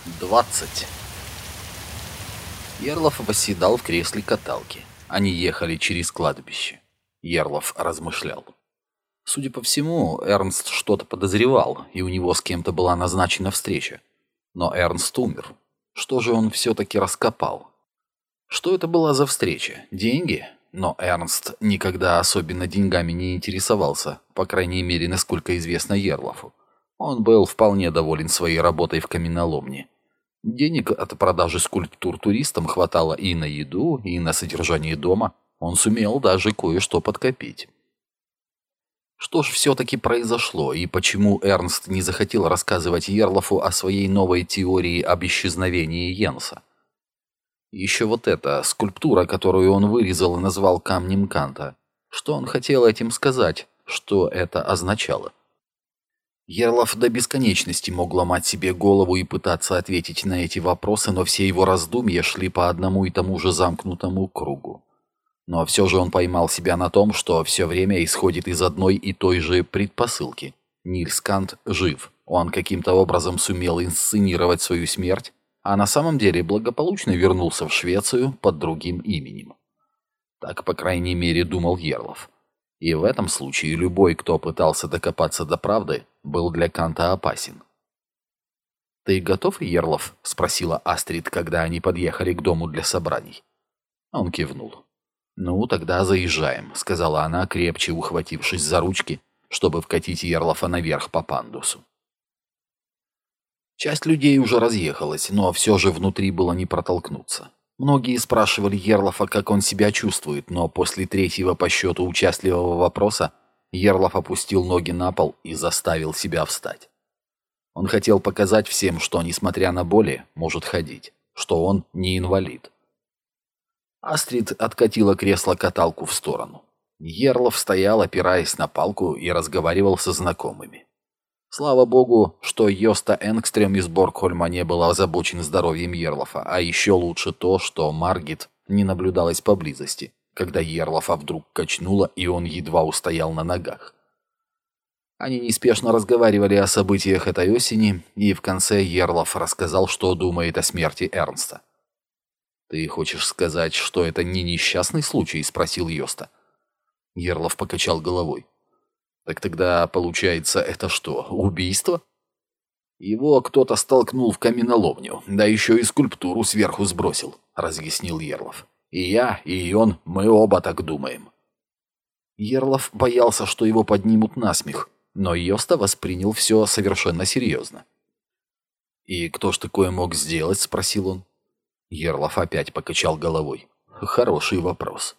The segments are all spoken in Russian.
20. Ярлов восседал в кресле каталки. Они ехали через кладбище. Ярлов размышлял. Судя по всему, Эрнст что-то подозревал, и у него с кем-то была назначена встреча. Но Эрнст умер. Что же он все-таки раскопал? Что это была за встреча? Деньги? Но Эрнст никогда особенно деньгами не интересовался, по крайней мере, насколько известно Ярлову. Он был вполне доволен своей работой в каменоломне. Денег от продажи скульптур туристам хватало и на еду, и на содержание дома. Он сумел даже кое-что подкопить. Что ж все-таки произошло, и почему Эрнст не захотел рассказывать Ярлову о своей новой теории об исчезновении Йенса? Еще вот эта скульптура, которую он вырезал и назвал камнем Канта. Что он хотел этим сказать? Что это означало? Ярлов до бесконечности мог ломать себе голову и пытаться ответить на эти вопросы, но все его раздумья шли по одному и тому же замкнутому кругу. Но все же он поймал себя на том, что все время исходит из одной и той же предпосылки. Нильс Кант жив. Он каким-то образом сумел инсценировать свою смерть, а на самом деле благополучно вернулся в Швецию под другим именем. Так, по крайней мере, думал Ярлов. И в этом случае любой, кто пытался докопаться до правды, был для Канта опасен. «Ты готов, Ярлов?» — спросила Астрид, когда они подъехали к дому для собраний. Он кивнул. «Ну, тогда заезжаем», — сказала она, крепче ухватившись за ручки, чтобы вкатить Ярлова наверх по пандусу. Часть людей уже разъехалась, но все же внутри было не протолкнуться. Многие спрашивали Ярлова, как он себя чувствует, но после третьего по счету участливого вопроса Ярлов опустил ноги на пол и заставил себя встать. Он хотел показать всем, что, несмотря на боли, может ходить, что он не инвалид. Астрид откатила кресло-каталку в сторону. Ярлов стоял, опираясь на палку, и разговаривал со знакомыми. Слава богу, что Йоста Энгстрем из Боргхольма не был озабочен здоровьем Ярлова, а еще лучше то, что Маргит не наблюдалась поблизости, когда Ярлова вдруг качнуло, и он едва устоял на ногах. Они неспешно разговаривали о событиях этой осени, и в конце Ярлов рассказал, что думает о смерти Эрнста. «Ты хочешь сказать, что это не несчастный случай?» — спросил Йоста. Ярлов покачал головой. «Так тогда, получается, это что, убийство?» «Его кто-то столкнул в каменоломню, да еще и скульптуру сверху сбросил», — разъяснил Ярлов. «И я, и он, мы оба так думаем». Ярлов боялся, что его поднимут насмех, но Йоста воспринял все совершенно серьезно. «И кто ж такое мог сделать?» — спросил он. Ярлов опять покачал головой. «Хороший вопрос».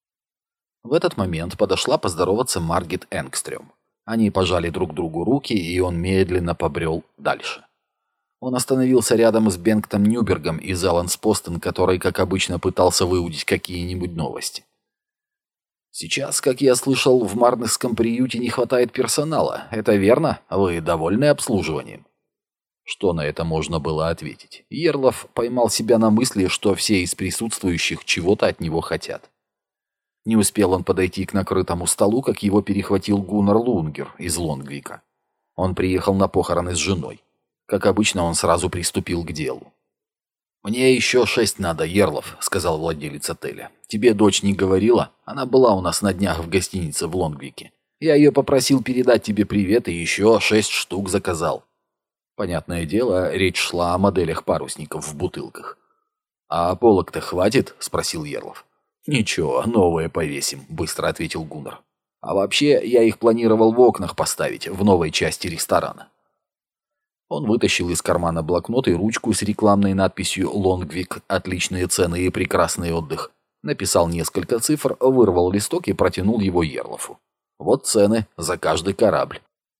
В этот момент подошла поздороваться Маргит Энгстрем. Они пожали друг другу руки, и он медленно побрел дальше. Он остановился рядом с Бенгтом Нюбергом из Аланспостен, который, как обычно, пытался выудить какие-нибудь новости. «Сейчас, как я слышал, в Марнесском приюте не хватает персонала. Это верно? Вы довольны обслуживанием?» Что на это можно было ответить? Ярлов поймал себя на мысли, что все из присутствующих чего-то от него хотят. Не успел он подойти к накрытому столу, как его перехватил Гуннар Лунгер из Лонгвика. Он приехал на похороны с женой. Как обычно, он сразу приступил к делу. «Мне еще 6 надо, Ярлов», — сказал владелец отеля. «Тебе дочь не говорила? Она была у нас на днях в гостинице в Лонгвике. Я ее попросил передать тебе привет и еще 6 штук заказал». Понятное дело, речь шла о моделях парусников в бутылках. «А полок-то хватит?» — спросил Ярлов. «Ничего, новое повесим», — быстро ответил Гуннар. «А вообще, я их планировал в окнах поставить, в новой части ресторана». Он вытащил из кармана блокнот и ручку с рекламной надписью «Лонгвик. Отличные цены и прекрасный отдых». Написал несколько цифр, вырвал листок и протянул его Ярлову. «Вот цены за каждый корабль».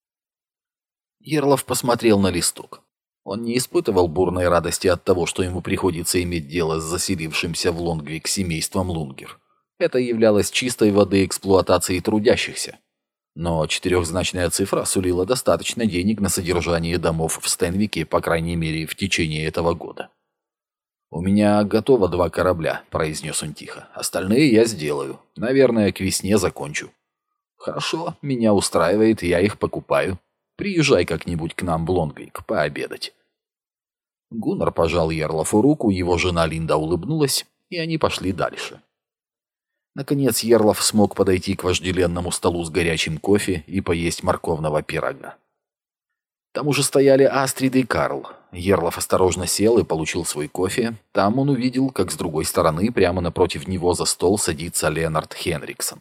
Ярлов посмотрел на листок. Он не испытывал бурной радости от того, что ему приходится иметь дело с заселившимся в Лонгвик семейством Лунгер. Это являлось чистой воды эксплуатацией трудящихся. Но четырехзначная цифра сулила достаточно денег на содержание домов в Стенвике, по крайней мере, в течение этого года. «У меня готово 2 корабля», — произнес он тихо. «Остальные я сделаю. Наверное, к весне закончу». «Хорошо, меня устраивает, я их покупаю. Приезжай как-нибудь к нам в Лонгвик пообедать». Гуннар пожал Ерлафу руку, его жена Линда улыбнулась, и они пошли дальше. Наконец Ерлаф смог подойти к вожделенному столу с горячим кофе и поесть морковного пирога. Там уже стояли Астрид и Карл. Ерлаф осторожно сел и получил свой кофе. Там он увидел, как с другой стороны, прямо напротив него за стол садится Ленард Хенриксон.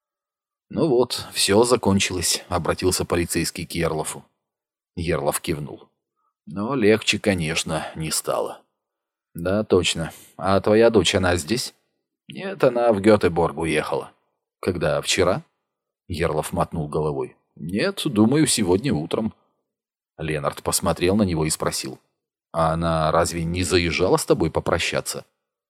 «Ну вот, все закончилось», — обратился полицейский к Ерлафу. Ерлаф кивнул. «Но легче, конечно, не стало». «Да, точно. А твоя дочь, она здесь?» «Нет, она в Гетеборг уехала». «Когда? Вчера?» Ерлаф мотнул головой. «Нет, думаю, сегодня утром». Ленард посмотрел на него и спросил. «А она разве не заезжала с тобой попрощаться?»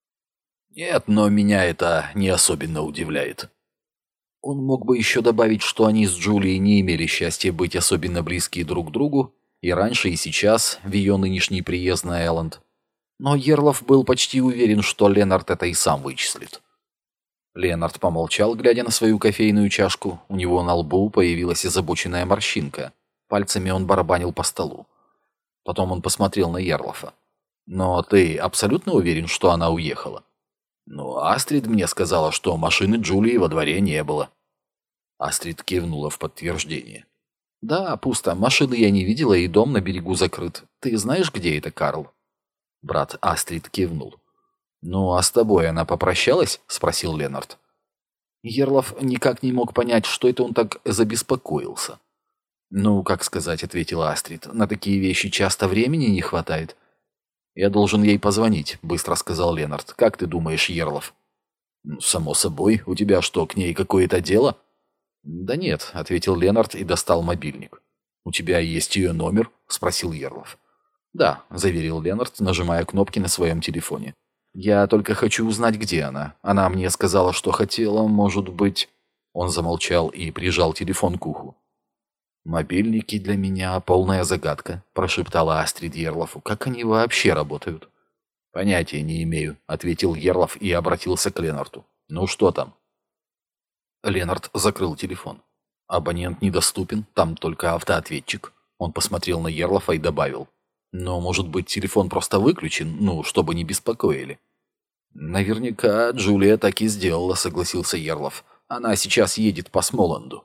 «Нет, но меня это не особенно удивляет». Он мог бы еще добавить, что они с Джулией не имели счастья быть особенно близки друг к другу, и раньше, и сейчас, в ее нынешний приезд на Элленд. Но Ерлаф был почти уверен, что Ленард это и сам вычислит. Ленард помолчал, глядя на свою кофейную чашку. У него на лбу появилась озабоченная морщинка. Пальцами он барабанил по столу. Потом он посмотрел на Ерлафа. «Но ты абсолютно уверен, что она уехала?» «Ну, Астрид мне сказала, что машины Джулии во дворе не было». Астрид кивнула в подтверждение. «Да, пусто. Машины я не видела, и дом на берегу закрыт. Ты знаешь, где это, Карл?» Брат Астрид кивнул. «Ну, а с тобой она попрощалась?» — спросил Ленард. Ерлаф никак не мог понять, что это он так забеспокоился. «Ну, как сказать», — ответила Астрид, — «на такие вещи часто времени не хватает». «Я должен ей позвонить», — быстро сказал Ленард. «Как ты думаешь, Ерлаф?» «Ну, само собой. У тебя что, к ней какое-то дело?» «Да нет», — ответил Ленард и достал мобильник. «У тебя есть ее номер?» — спросил Ерлаф. «Да», — заверил Ленард, нажимая кнопки на своем телефоне. «Я только хочу узнать, где она. Она мне сказала, что хотела, может быть...» Он замолчал и прижал телефон к уху. «Мобильники для меня полная загадка», — прошептала Астрид Ерлафу. «Как они вообще работают?» «Понятия не имею», — ответил Ерлаф и обратился к Ленарду. «Ну что там?» Ленард закрыл телефон. «Абонент недоступен, там только автоответчик». Он посмотрел на Ерлафа и добавил. «Но, может быть, телефон просто выключен, ну, чтобы не беспокоили?» «Наверняка Джулия так и сделала», — согласился Ерлаф. «Она сейчас едет по Смоланду».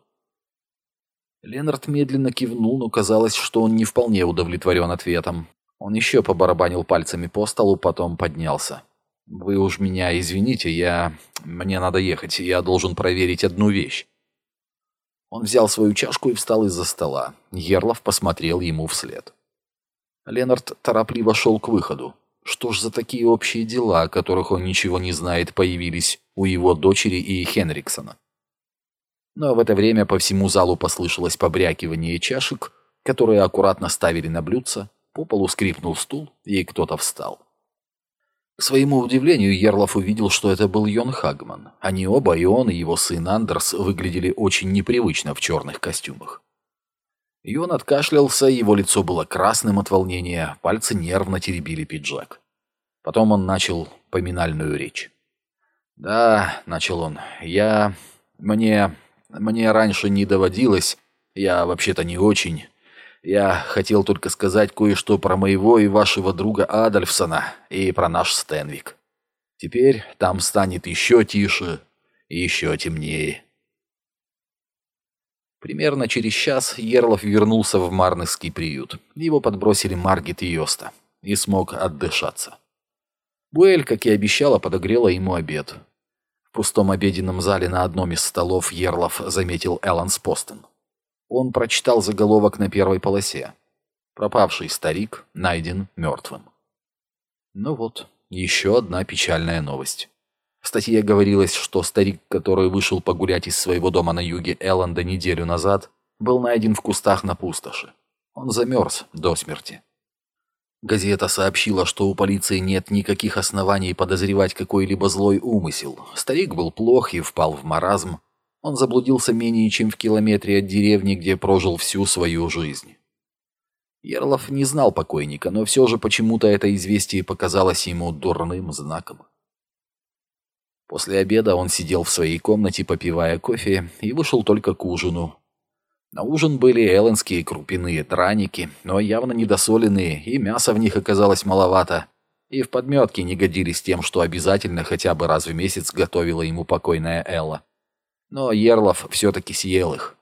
Ленард медленно кивнул, но казалось, что он не вполне удовлетворен ответом. Он еще побарабанил пальцами по столу, потом поднялся. «Вы уж меня извините, мне надо ехать, я должен проверить одну вещь». Он взял свою чашку и встал из-за стола. Ерлаф посмотрел ему вслед. Ленард торопливо шел к выходу. Что ж за такие общие дела, о которых он ничего не знает, появились у его дочери и Хенриксона? Но в это время по всему залу послышалось побрякивание чашек, которые аккуратно ставили на блюдца, по полу скрипнул стул, и кто-то встал. К своему удивлению, Ерлаф увидел, что это был Йон Хагман. Они оба, и он, и его сын Андерс, выглядели очень непривычно в черных костюмах. Йон откашлялся, его лицо было красным от волнения, пальцы нервно теребили пиджак. Потом он начал поминальную речь. «Да», — начал он, — Мне раньше не доводилось, я вообще-то не очень. Я хотел только сказать кое-что про моего и вашего друга Адольфсона и про наш Стенвик. Теперь там станет еще тише и еще темнее». Примерно через час Ерлаф вернулся в Марнесский приют. Его подбросили Маргит и Йоста, и смог отдышаться. Буэль, как и обещала, подогрела ему обед. В пустом обеденном зале на одном из столов Ерлаф заметил Элланс Постон. Он прочитал заголовок на первой полосе. «Пропавший старик найден мертвым». Ну вот, еще одна печальная новость. В статье говорилось, что старик, который вышел погулять из своего дома на юге Элленда неделю назад, был найден в кустах на пустоши. Он замерз до смерти. Газета сообщила, что у полиции нет никаких оснований подозревать какой-либо злой умысел. Старик был плох и впал в маразм. Он заблудился менее чем в километре от деревни, где прожил всю свою жизнь. Ерлаф не знал покойника, но все же почему-то это известие показалось ему дурным знаком. После обеда он сидел в своей комнате, попивая кофе, и вышел только к ужину. На ужин были эллендские крупяные драники, но явно недосоленные, и мяса в них оказалось маловато. И в подметке не годились тем, что обязательно хотя бы раз в месяц готовила ему покойная Элла. Но Ерлов все-таки съел их.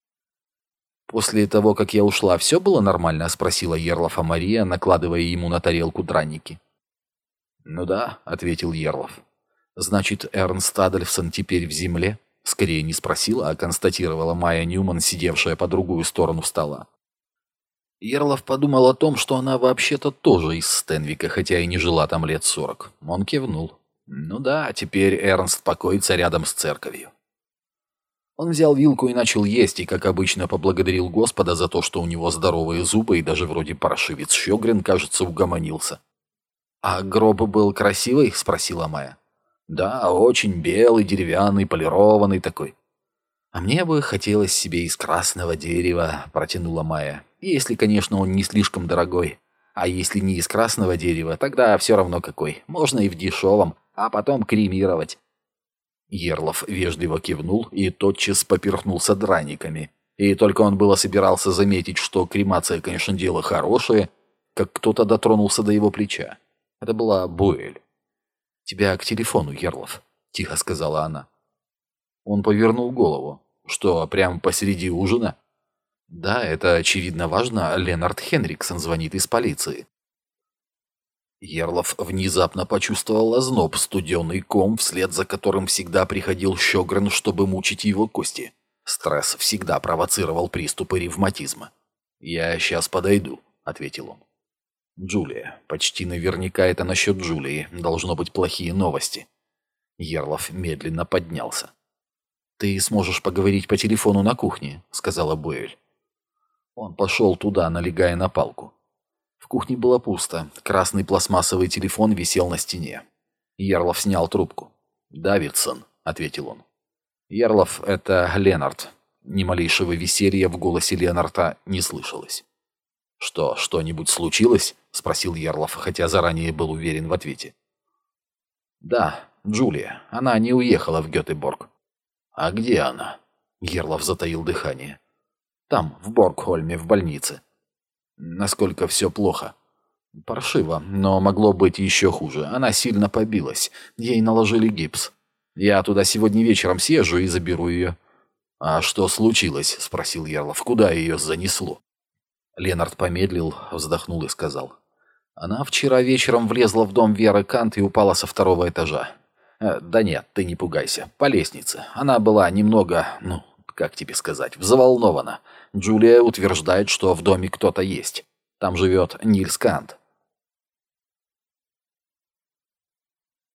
«После того, как я ушла, все было нормально?» — спросила Ерлова Мария, накладывая ему на тарелку драники. «Ну да», — ответил Ерлов. «Значит, Эрнст Адольфсон теперь в земле?» Скорее не спросила, а констатировала Майя Ньюман, сидевшая по другую сторону стола. Ерлов подумал о том, что она вообще-то тоже из Стенвика, хотя и не жила там лет 40. Он кивнул. «Ну да, теперь Эрнст покоится рядом с церковью». Он взял вилку и начал есть, и, как обычно, поблагодарил Господа за то, что у него здоровые зубы, и даже вроде паршивец Щегрин, кажется, угомонился. «А гроб был красивый?» — спросила Майя. «Да, очень белый, деревянный, полированный такой». «А мне бы хотелось себе из красного дерева», — протянула Майя. «Если, конечно, он не слишком дорогой. А если не из красного дерева, тогда все равно какой. Можно и в дешевом, а потом кремировать». Ерлов вежливо кивнул и тотчас поперхнулся драниками. И только он было собирался заметить, что кремация, конечно, дело хорошее, как кто-то дотронулся до его плеча. Это была Буэль. «Тебя к телефону, Ерлов», — тихо сказала она. Он повернул голову. «Что, прямо посреди ужина?» «Да, это очевидно важно. Ленард Хенриксон звонит из полиции». Ерлов внезапно почувствовал озноб, студеный ком, вслед за которым всегда приходил Щегрин, чтобы мучить его кости. Стресс всегда провоцировал приступы ревматизма. «Я сейчас подойду», — ответил он. «Джулия. Почти наверняка это насчет Джулии. Должно быть плохие новости». Ерлов медленно поднялся. «Ты сможешь поговорить по телефону на кухне», — сказала Буэль. Он пошел туда, налегая на палку. В кухне было пусто. Красный пластмассовый телефон висел на стене. Ерлов снял трубку. «Давидсон», — ответил он. «Ерлов, это Ленард». Ни малейшего веселья в голосе Ленарда не слышалось. «Что, что-нибудь случилось?» — спросил Ерлов, хотя заранее был уверен в ответе. «Да, Джулия. Она не уехала в Гетеборг». «А где она?» — Ерлов затаил дыхание. «Там, в Боргхольме, в больнице». «Насколько все плохо?» «Паршиво, но могло быть еще хуже. Она сильно побилась. Ей наложили гипс. Я туда сегодня вечером съезжу и заберу ее». «А что случилось?» — спросил Ерлов. «Куда ее занесло?» Ленард помедлил, вздохнул и сказал. «Она вчера вечером влезла в дом Веры Кант и упала со 2-го этажа. Да нет, ты не пугайся. По лестнице. Она была немного, как тебе сказать, взволнована. Джулия утверждает, что в доме кто-то есть. Там живет Нильс Кант».